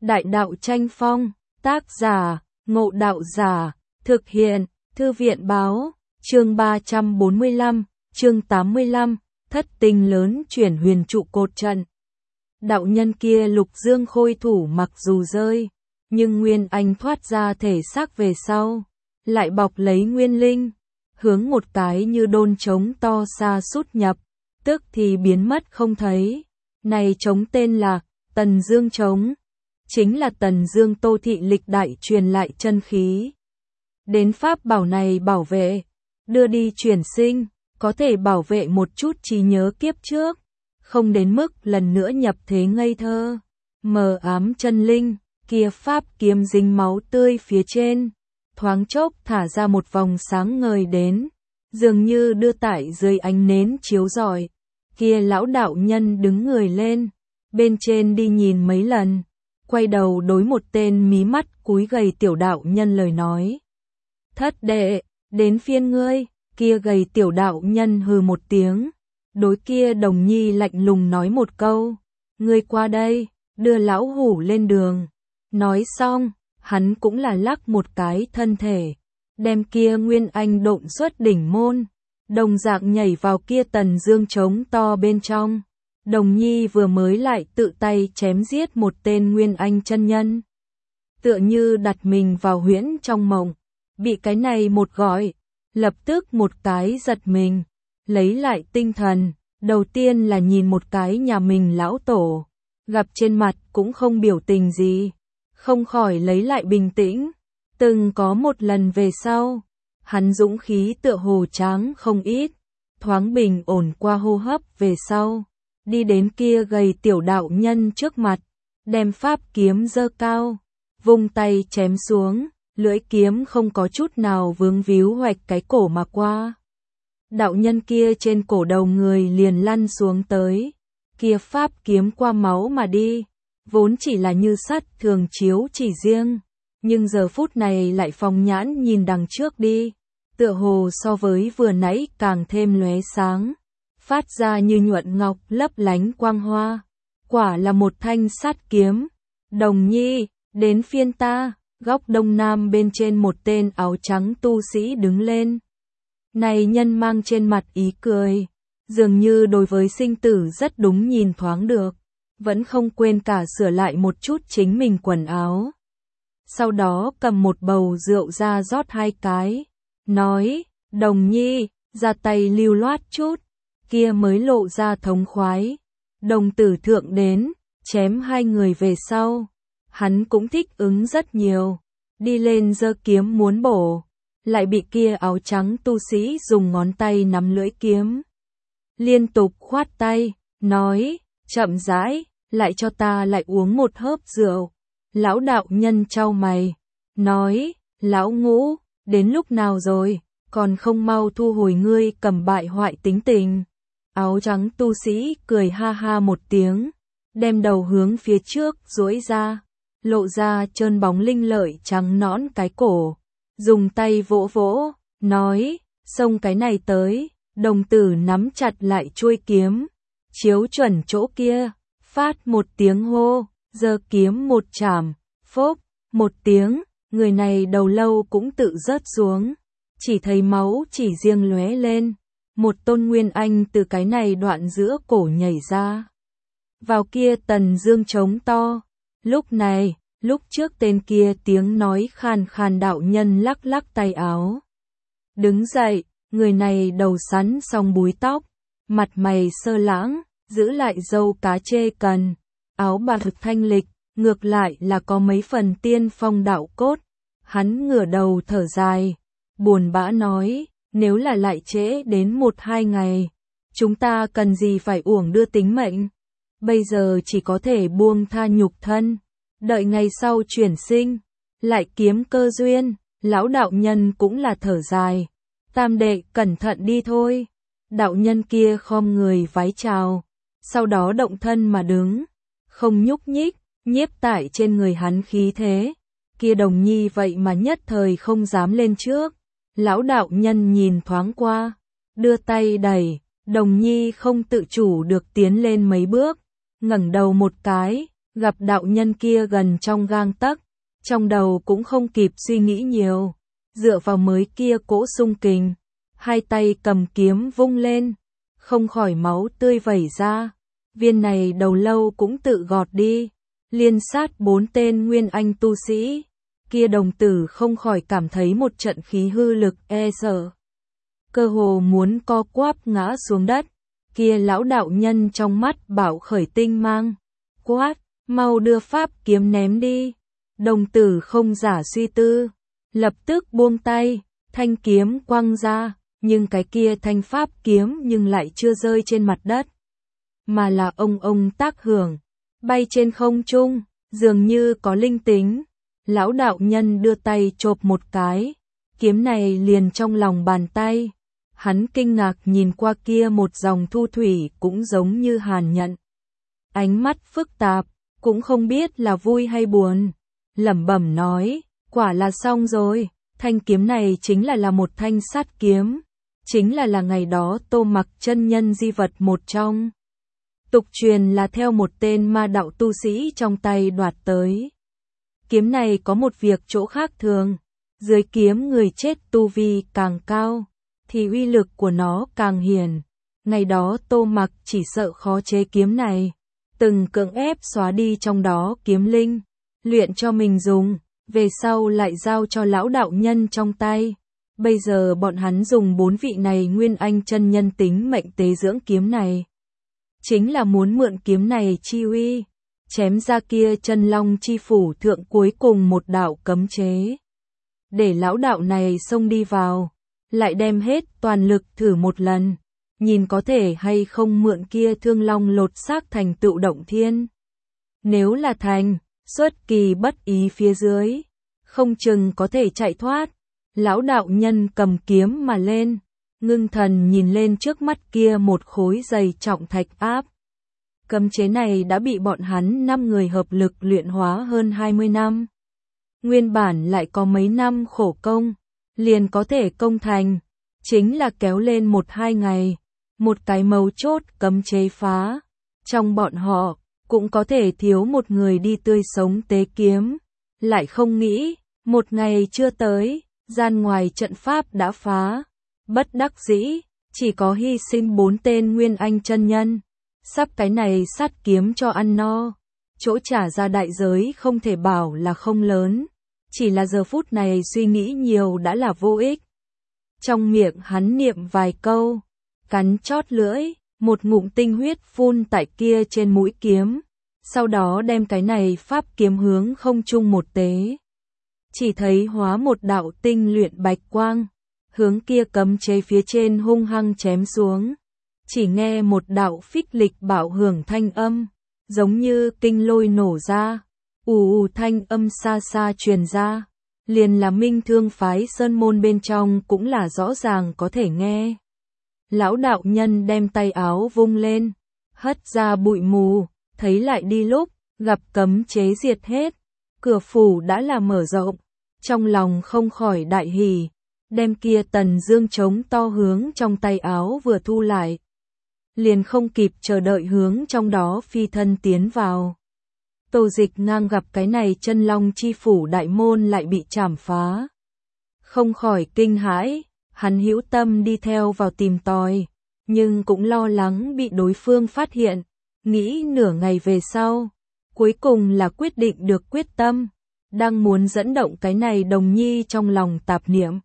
Đại đạo tranh phong, tác giả, Ngộ Đạo Giả, thực hiện, Thư viện báo, chương 345, chương 85, thất tinh lớn chuyển huyền trụ cột trận. Đạo nhân kia Lục Dương Khôi thủ mặc dù rơi, nhưng Nguyên Anh thoát ra thể xác về sau, lại bọc lấy Nguyên Linh, hướng một cái như đôn trống to xa sút nhập, tức thì biến mất không thấy. Này trống tên là Tần Dương trống, chính là Tần Dương Tô Thị lịch đại truyền lại chân khí. Đến pháp bảo này bảo vệ, đưa đi chuyển sinh, có thể bảo vệ một chút trí nhớ kiếp trước, không đến mức lần nữa nhập thế ngây thơ, mờ ám chân linh. Kia pháp kiếm dính máu tươi phía trên, thoáng chốc thả ra một vòng sáng ngời đến, dường như đưa tải dưới ánh nến chiếu rọi. Kia lão đạo nhân đứng người lên, bên trên đi nhìn mấy lần, quay đầu đối một tên mí mắt cúi gầy tiểu đạo nhân lời nói. Thất đệ, đến phiên ngươi. Kia gầy tiểu đạo nhân hừ một tiếng, đối kia đồng nhi lạnh lùng nói một câu, ngươi qua đây, đưa lão hủ lên đường. Nói xong, hắn cũng là lắc một cái thân thể, đem kia Nguyên Anh độn xuất đỉnh môn, đồng dạng nhảy vào kia Tần Dương trống to bên trong. Đồng nhi vừa mới lại tự tay chém giết một tên Nguyên Anh chân nhân, tựa như đặt mình vào huyễn trong mộng, bị cái này một gọi, lập tức một cái giật mình, lấy lại tinh thần, đầu tiên là nhìn một cái nhà mình lão tổ, gặp trên mặt cũng không biểu tình gì, không khỏi lấy lại bình tĩnh. Từng có một lần về sau, hắn dũng khí tựa hồ tráng không ít, thoáng bình ổn qua hô hấp về sau, đi đến kia gầy tiểu đạo nhân trước mặt, đem pháp kiếm giơ cao, vung tay chém xuống, lưỡi kiếm không có chút nào vướng víu hoạch cái cổ mà qua. Đạo nhân kia trên cổ đầu người liền lăn xuống tới, kia pháp kiếm qua máu mà đi, vốn chỉ là như sắt thường chiếu chỉ riêng, nhưng giờ phút này lại phóng nhãn nhìn đằng trước đi, tựa hồ so với vừa nãy càng thêm lóe sáng, phát ra như nhuận ngọc lấp lánh quang hoa, quả là một thanh sắt kiếm. Đồng nhi, đến phiên ta. Góc đông nam bên trên một tên áo trắng tu sĩ đứng lên. Này nhân mang trên mặt ý cười, dường như đối với sinh tử rất đúng nhìn thoáng được, vẫn không quên cả sửa lại một chút chính mình quần áo. Sau đó cầm một bầu rượu ra rót hai cái, nói, đồng nhi, ra tay lưu loát chút, kia mới lộ ra thống khoái. Đồng tử thượng đến, chém hai người về sau. Hắn cũng thích ứng rất nhiều, đi lên giơ kiếm muốn bổ, lại bị kia áo trắng tu sĩ dùng ngón tay nắm lưỡi kiếm. Liên tục khoát tay, nói, chậm rãi, lại cho ta lại uống một hớp rượu. Lão đạo nhân chau mày, nói, lão ngũ, đến lúc nào rồi, còn không mau thu hồi ngươi cầm bại hoại tính tình. Áo trắng tu sĩ cười ha ha một tiếng, đem đầu hướng phía trước duỗi ra, lộ ra trơn bóng linh lợi trắng nõn cái cổ, dùng tay vỗ vỗ, nói, xông cái này tới. Đồng tử nắm chặt lại chuôi kiếm, chiếu chuẩn chỗ kia, phát một tiếng hô, giơ kiếm một chảm, phốp, một tiếng, người này đầu lâu cũng tự rớt xuống, chỉ thấy máu chỉ riêng lóe lên, một tôn Nguyên Anh từ cái này đoạn giữa cổ nhảy ra, vào kia Tần Dương trống to. Lúc này, lúc trước tên kia tiếng nói khàn khàn đạo nhân lắc lắc tay áo. Đứng dậy, người này đầu sắn xong búi tóc, mặt mày sơ lãng, giữ lại râu cá chê cần, áo bạc thực thanh lịch, ngược lại là có mấy phần tiên phong đạo cốt. Hắn ngửa đầu thở dài, buồn bã nói, nếu là lại trễ đến 1-2 ngày, chúng ta cần gì phải uổng đưa tính mệnh. Bây giờ chỉ có thể buông tha nhục thân, đợi ngày sau chuyển sinh, lại kiếm cơ duyên. Lão đạo nhân cũng là thở dài, tam đệ cẩn thận đi thôi. Đạo nhân kia khom người vái chào, sau đó động thân mà đứng, không nhúc nhích, nhiếp tải trên người hắn khí thế. Kia đồng nhi vậy mà nhất thời không dám lên trước. Lão đạo nhân nhìn thoáng qua, đưa tay đẩy, đồng nhi không tự chủ được tiến lên mấy bước, ngẩng đầu một cái, gặp đạo nhân kia gần trong gang tấc, trong đầu cũng không kịp suy nghĩ nhiều, dựa vào mới kia cỗ xung kình, hai tay cầm kiếm vung lên, không khỏi máu tươi vẩy ra, viên này đầu lâu cũng tự gọt đi, liên sát 4 tên nguyên anh tu sĩ, kia đồng tử không khỏi cảm thấy một trận khí hư lực e sợ, cơ hồ muốn co quắp ngã xuống đất, kia lão đạo nhân trong mắt bảo khởi tinh mang, quát, mau đưa pháp kiếm ném đi, đồng tử không giả suy tư, lập tức buông tay, thanh kiếm quăng ra, nhưng cái kia thanh pháp kiếm nhưng lại chưa rơi trên mặt đất, mà là ông tác hưởng, bay trên không trung, dường như có linh tính. Lão đạo nhân đưa tay chộp một cái, kiếm này liền trong lòng bàn tay. Hắn kinh ngạc nhìn qua kia một dòng thu thủy cũng giống như hàn nhận. Ánh mắt phức tạp, cũng không biết là vui hay buồn. Lẩm bẩm nói, quả là xong rồi, thanh kiếm này chính là một thanh sát kiếm. Chính là ngày đó Tô Mặc chân nhân di vật một trong. Tục truyền là theo một tên ma đạo tu sĩ trong tay đoạt tới. Kiếm này có một việc chỗ khác thường, dưới kiếm người chết tu vi càng cao, thì uy lực của nó càng hiển. Ngày đó Tô Mặc chỉ sợ khó chế kiếm này, từng cưỡng ép xóa đi trong đó kiếm linh, luyện cho mình dùng, về sau lại giao cho lão đạo nhân trong tay. Bây giờ bọn hắn dùng 4 vị này nguyên anh chân nhân tính mệnh tế dưỡng kiếm này. Chính là muốn mượn kiếm này chi uy, chém ra kia chân long chi phủ thượng cuối cùng một đạo cấm chế. Để lão đạo này xông đi vào, lại đem hết toàn lực thử một lần, nhìn có thể hay không mượn kia thương long lột xác thành tựu động thiên. Nếu là thành, xuất kỳ bất ý phía dưới, không chừng có thể chạy thoát. Lão đạo nhân cầm kiếm mà lên, ngưng thần nhìn lên trước mắt kia một khối dày trọng thạch áp. Cấm chế này đã bị bọn hắn 5 người hợp lực luyện hóa hơn 20 năm. Nguyên bản lại có mấy năm khổ công, liền có thể công thành, chính là kéo lên 1-2 ngày, một cái mấu chốt cấm chế phá. Trong bọn họ, cũng có thể thiếu một người đi tươi sống tế kiếm, lại không nghĩ, một ngày chưa tới, gian ngoài trận pháp đã phá. Bất đắc dĩ, chỉ có hy sinh 4 tên nguyên anh chân nhân. Sắp cái này sát kiếm cho ăn no, chỗ trả ra đại giới không thể bảo là không lớn, chỉ là giờ phút này suy nghĩ nhiều đã là vô ích. Trong miệng hắn niệm vài câu, cắn chót lưỡi, một ngụm tinh huyết phun tại kia trên mũi kiếm, sau đó đem cái này pháp kiếm hướng không trung một tế. Chỉ thấy hóa một đạo tinh luyện bạch quang, hướng kia cấm chế phía trên hung hăng chém xuống. Chỉ nghe một đạo phích lịch bạo hưởng thanh âm, giống như kinh lôi nổ ra, ù thanh âm xa xa truyền ra, liền là Minh Thương phái sơn môn bên trong cũng là rõ ràng có thể nghe. Lão đạo nhân đem tay áo vung lên, hất ra bụi mù, thấy lại đi lúc, gặp cấm chế diệt hết, cửa phủ đã là mở rộng, trong lòng không khỏi đại hỉ, đem kia tần dương trống to hướng trong tay áo vừa thu lại. Liền không kịp chờ đợi hướng trong đó phi thân tiến vào. Tô Dịch ngang gặp cái này chân long chi phủ đại môn lại bị chảm phá. Không khỏi kinh hãi, hắn hữu tâm đi theo vào tìm tòi, nhưng cũng lo lắng bị đối phương phát hiện, nghĩ nửa ngày về sau. Cuối cùng là quyết định được quyết tâm, đang muốn dẫn động cái này đồng nhi trong lòng tạp niệm.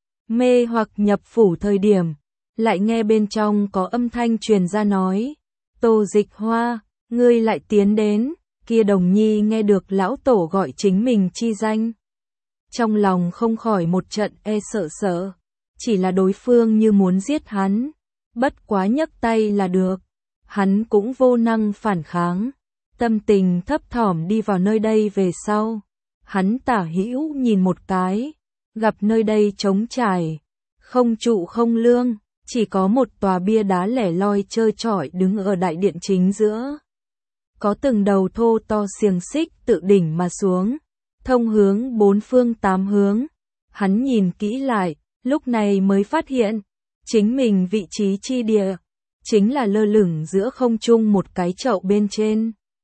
Mê hoặc nhập phủ thời điểm, lại nghe bên trong có âm thanh truyền ra nói, Tô Dịch Hoa, ngươi lại tiến đến, kia đồng nhi nghe được lão tổ gọi chính mình chi danh. Trong lòng không khỏi một trận e sợ sợ, chỉ là đối phương như muốn giết hắn, bất quá nhấc tay là được, hắn cũng vô năng phản kháng, tâm tình thấp thỏm đi vào nơi đây về sau. Hắn tả hữu nhìn một cái, gặp nơi đây trống trải, không trụ không lương. Chỉ có một tòa bia đá lẻ loi trơ trọi đứng ở đại điện chính giữa. Có từng đầu thô to xiềng xích tự đỉnh mà xuống, thông hướng 4 phương 8 hướng. Hắn nhìn kỹ lại, lúc này mới phát hiện, chính mình vị trí chi địa, chính là lơ lửng giữa không trung một cái chậu bên trên.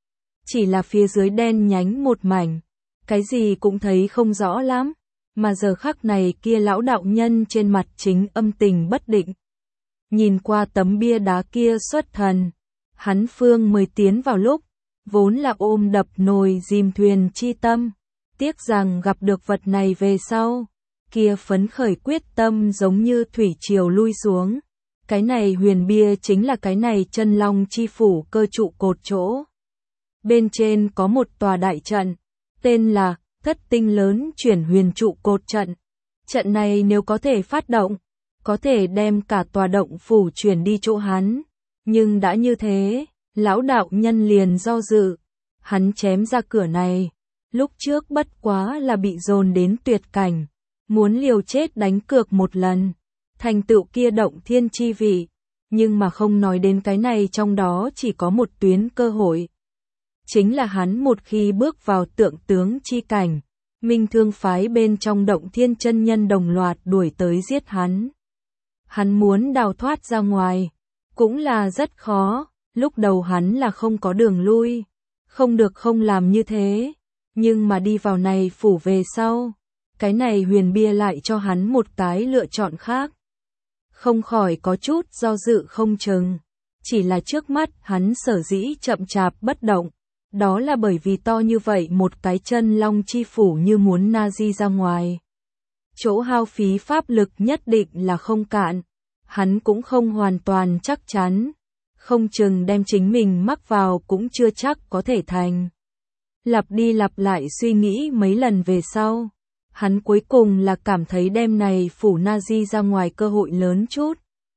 chỉ là phía dưới đen nhánh một mảnh, cái gì cũng thấy không rõ lắm, mà giờ khắc này kia lão đạo nhân trên mặt chính âm tình bất định. Nhìn qua tấm bia đá kia xuất thần, hắn phương mới tiến vào lúc, vốn là ôm đập nồi dìm thuyền chi tâm, tiếc rằng gặp được vật này về sau, kia phấn khởi quyết tâm giống như thủy triều lui xuống. Cái này huyền bia chính là cái này chân long chi phủ cơ trụ cột chỗ. Bên trên có một tòa đại trận, tên là Thất Tinh Lớn Chuyển Huyền Trụ Cột Trận. Trận này nếu có thể phát động, có thể đem cả tòa động phủ chuyển đi chỗ hắn. Nhưng đã như thế, lão đạo nhân liền do dự. Hắn chém ra cửa này, lúc trước bất quá là bị dồn đến tuyệt cảnh, muốn liều chết đánh cược một lần, thành tựu kia động thiên chi vị, nhưng mà không nói đến cái này trong đó chỉ có một tuyến cơ hội. Chính là hắn một khi bước vào tượng tướng chi cảnh, Minh Thương phái bên trong động thiên chân nhân đồng loạt đuổi tới giết hắn. Hắn muốn đào thoát ra ngoài, cũng là rất khó, lúc đầu hắn là không có đường lui, không được không làm như thế, nhưng mà đi vào này phủ về sau, cái này huyền bia lại cho hắn một cái lựa chọn khác. Không khỏi có chút do dự không chừng, chỉ là trước mắt hắn sở dĩ chậm chạp bất động, đó là bởi vì to như vậy một cái chân long chi phủ như muốn na di ra ngoài. Chỗ hao phí pháp lực nhất định là không cạn, hắn cũng không hoàn toàn chắc chắn, không chừng đem chính mình mắc vào cũng chưa chắc có thể thành. Lặp đi lặp lại suy nghĩ mấy lần về sau, hắn cuối cùng là cảm thấy đêm này phủ na di ra ngoài cơ hội lớn chút.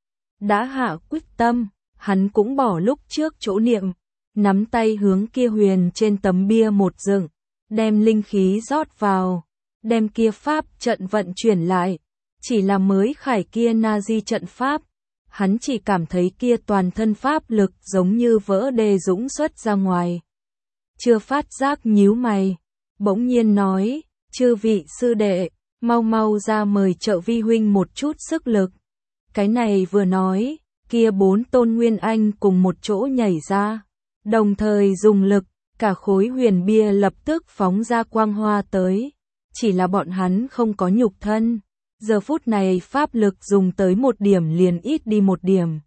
Đã hạ quyết tâm, hắn cũng bỏ lúc trước chỗ niệm, nắm tay hướng kia huyền trên tấm bia một dựng, đem linh khí rót vào, đem kia pháp trận vận chuyển lại, chỉ là mới khải kia na di trận pháp, hắn chỉ cảm thấy kia toàn thân pháp lực giống như vỡ đê dũng xuất ra ngoài. Chưa phát giác nhíu mày, bỗng nhiên nói, chư vị sư đệ, mau mau ra mời trợ vi huynh một chút sức lực. Cái này vừa nói, kia 4 tôn nguyên anh cùng một chỗ nhảy ra, đồng thời dùng lực, cả khối huyền bia lập tức phóng ra quang hoa tới, chỉ là bọn hắn không có nhục thân, giờ phút này pháp lực dùng tới một điểm liền ít đi một điểm.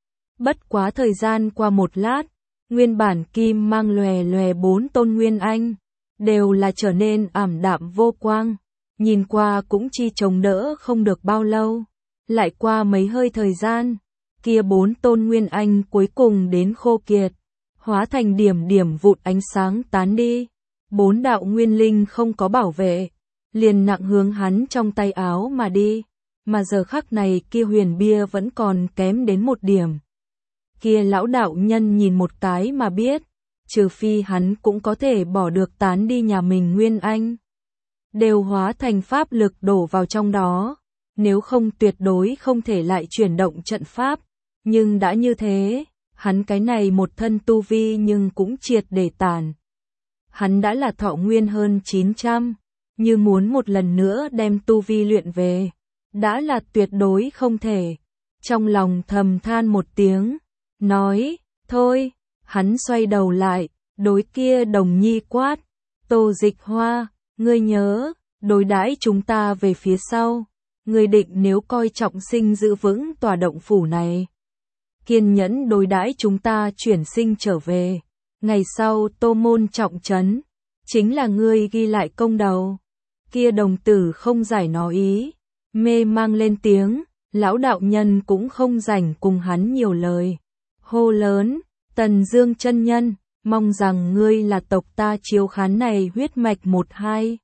Bất quá thời gian qua một lát, nguyên bản kim mang lòe lòe 4 tôn nguyên anh, đều là trở nên ảm đạm vô quang, nhìn qua cũng chi chống đỡ không được bao lâu. Lại qua mấy hơi thời gian, kia 4 tôn nguyên anh cuối cùng đến khô kiệt, hóa thành điểm điểm vụt ánh sáng tán đi. 4 đạo nguyên linh không có bảo vệ, liền nặng hướng hắn trong tay áo mà đi, mà giờ khắc này kia huyền bia vẫn còn kém đến một điểm. Kia lão đạo nhân nhìn một cái mà biết, trừ phi hắn cũng có thể bỏ được tán đi nhà mình nguyên anh, đều hóa thành pháp lực đổ vào trong đó, nếu không tuyệt đối không thể lại chuyển động trận pháp, nhưng đã như thế, hắn cái này một thân tu vi nhưng cũng triệt để tàn. Hắn đã là thọ nguyên hơn 900, như muốn một lần nữa đem tu vi luyện về, đã là tuyệt đối không thể. Trong lòng thầm than một tiếng, nói, thôi, hắn xoay đầu lại, đối kia đồng nhi quát, Tô Dịch Hoa, ngươi nhớ, đối đãi chúng ta về phía sau, ngươi định nếu coi trọng sinh giữ vững tòa động phủ này. Kiên nhẫn đối đãi chúng ta chuyển sinh trở về, ngày sau Tô môn trọng trấn, chính là ngươi ghi lại công đầu. Kia đồng tử không giải nó ý, mê mang lên tiếng, lão đạo nhân cũng không rảnh cùng hắn nhiều lời. Hô lớn, Tần Dương chân nhân, mong rằng ngươi là tộc ta chiếu khán này huyết mạch 12.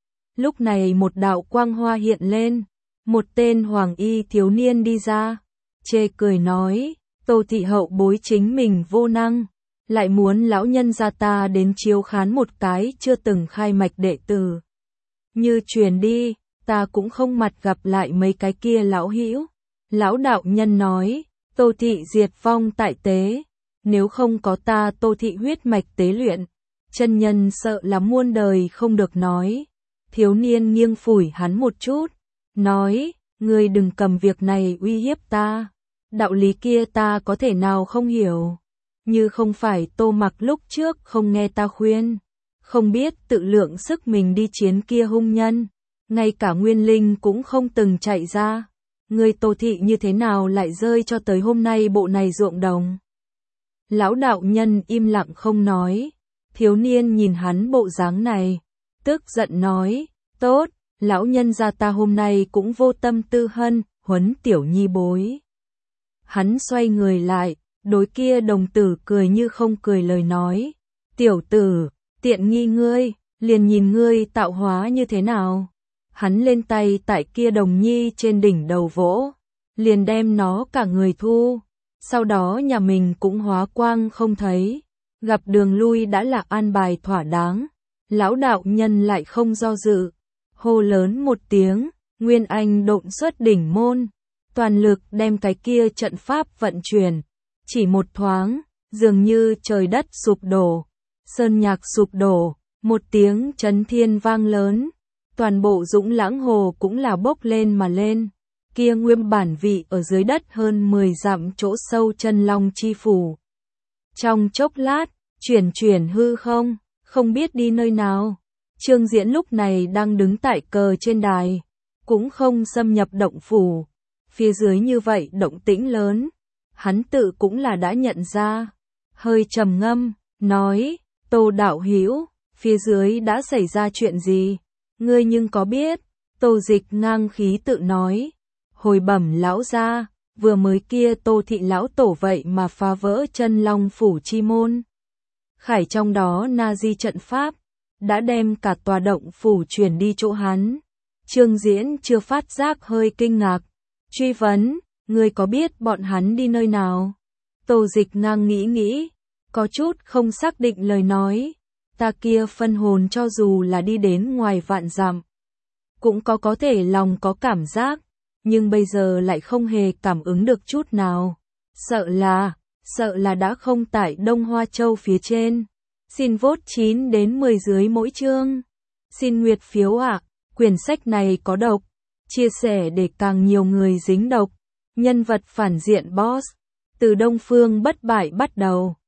Lúc này một đạo quang hoa hiện lên, một tên hoàng y thiếu niên đi ra, chê cười nói, Tô thị hậu bối chính mình vô năng, lại muốn lão nhân gia ta đến chiếu khán một cái chưa từng khai mạch đệ tử. Như truyền đi, ta cũng không mặt gặp lại mấy cái kia lão hữu. Lão đạo nhân nói, Tô thị diệt vong tại tế, nếu không có ta Tô thị huyết mạch tế luyện, chân nhân sợ là muôn đời không được nói. Thiếu niên nghiêng phủi hắn một chút, nói, ngươi đừng cầm việc này uy hiếp ta, đạo lý kia ta có thể nào không hiểu. như không phải Tô Mặc lúc trước không nghe ta khuyên, không biết tự lượng sức mình đi chiến kia hung nhân, ngay cả Nguyên Linh cũng không từng chạy ra. Người Tô thị như thế nào lại rơi cho tới hôm nay bộ này ruộng đồng? Lão đạo nhân im lặng không nói, thiếu niên nhìn hắn bộ dáng này, tức giận nói, tốt, lão nhân gia ta hôm nay cũng vô tâm tư hân, huấn tiểu nhi bối. Hắn xoay người lại, đối kia đồng tử cười như không cười lời nói, tiểu tử, tiện nghi ngươi, liền nhìn ngươi tạo hóa như thế nào. Hắn lên tay tại kia đồng nhi trên đỉnh đầu vỗ, liền đem nó cả người thu, sau đó nhà mình cũng hóa quang không thấy, gặp đường lui đã là an bài thỏa đáng, lão đạo nhân lại không do dự, hô lớn một tiếng, Nguyên Anh độn xuất đỉnh môn, toàn lực đem cái kia trận pháp vận chuyển, chỉ một thoáng, dường như trời đất sụp đổ, sơn nhạc sụp đổ, một tiếng chấn thiên vang lớn, toàn bộ Dũng Lãng Hồ cũng là bốc lên mà lên, kia nguyên bản vị ở dưới đất hơn 10 dặm chỗ sâu chân long chi phủ. Trong chốc lát, chuyển hư không, không biết đi nơi nào. Trương Diễn lúc này đang đứng tại cờ trên đài, cũng không xâm nhập động phủ. Phía dưới như vậy động tĩnh lớn, hắn tự cũng là đã nhận ra. Hơi trầm ngâm, nói, Tô đạo hữu, phía dưới đã xảy ra chuyện gì? Ngươi nhưng có biết? Tô Dịch ngang khí tự nói, hồi bẩm lão gia, vừa mới kia Tô thị lão tổ vậy mà phá vỡ chân long phủ chi môn. Khải trong đó na di trận pháp, đã đem cả tòa động phủ chuyển đi chỗ hắn. Trương Diễn chưa phát giác hơi kinh ngạc, truy vấn, ngươi có biết bọn hắn đi nơi nào? Tô Dịch ngang nghĩ, có chút không xác định lời nói, ta kia phân hồn cho dù là đi đến ngoài vạn dặm, cũng có thể lòng có cảm giác, nhưng bây giờ lại không hề cảm ứng được chút nào. Sợ là đã không tại Đông Hoa Châu phía trên. Xin vote 9 đến 10 dưới mỗi chương. Xin nguyệt phiếu ạ. Quyển sách này có độc. Chia sẻ để càng nhiều người dính độc. Nhân vật phản diện boss. Từ Đông Phương bất bại bắt đầu.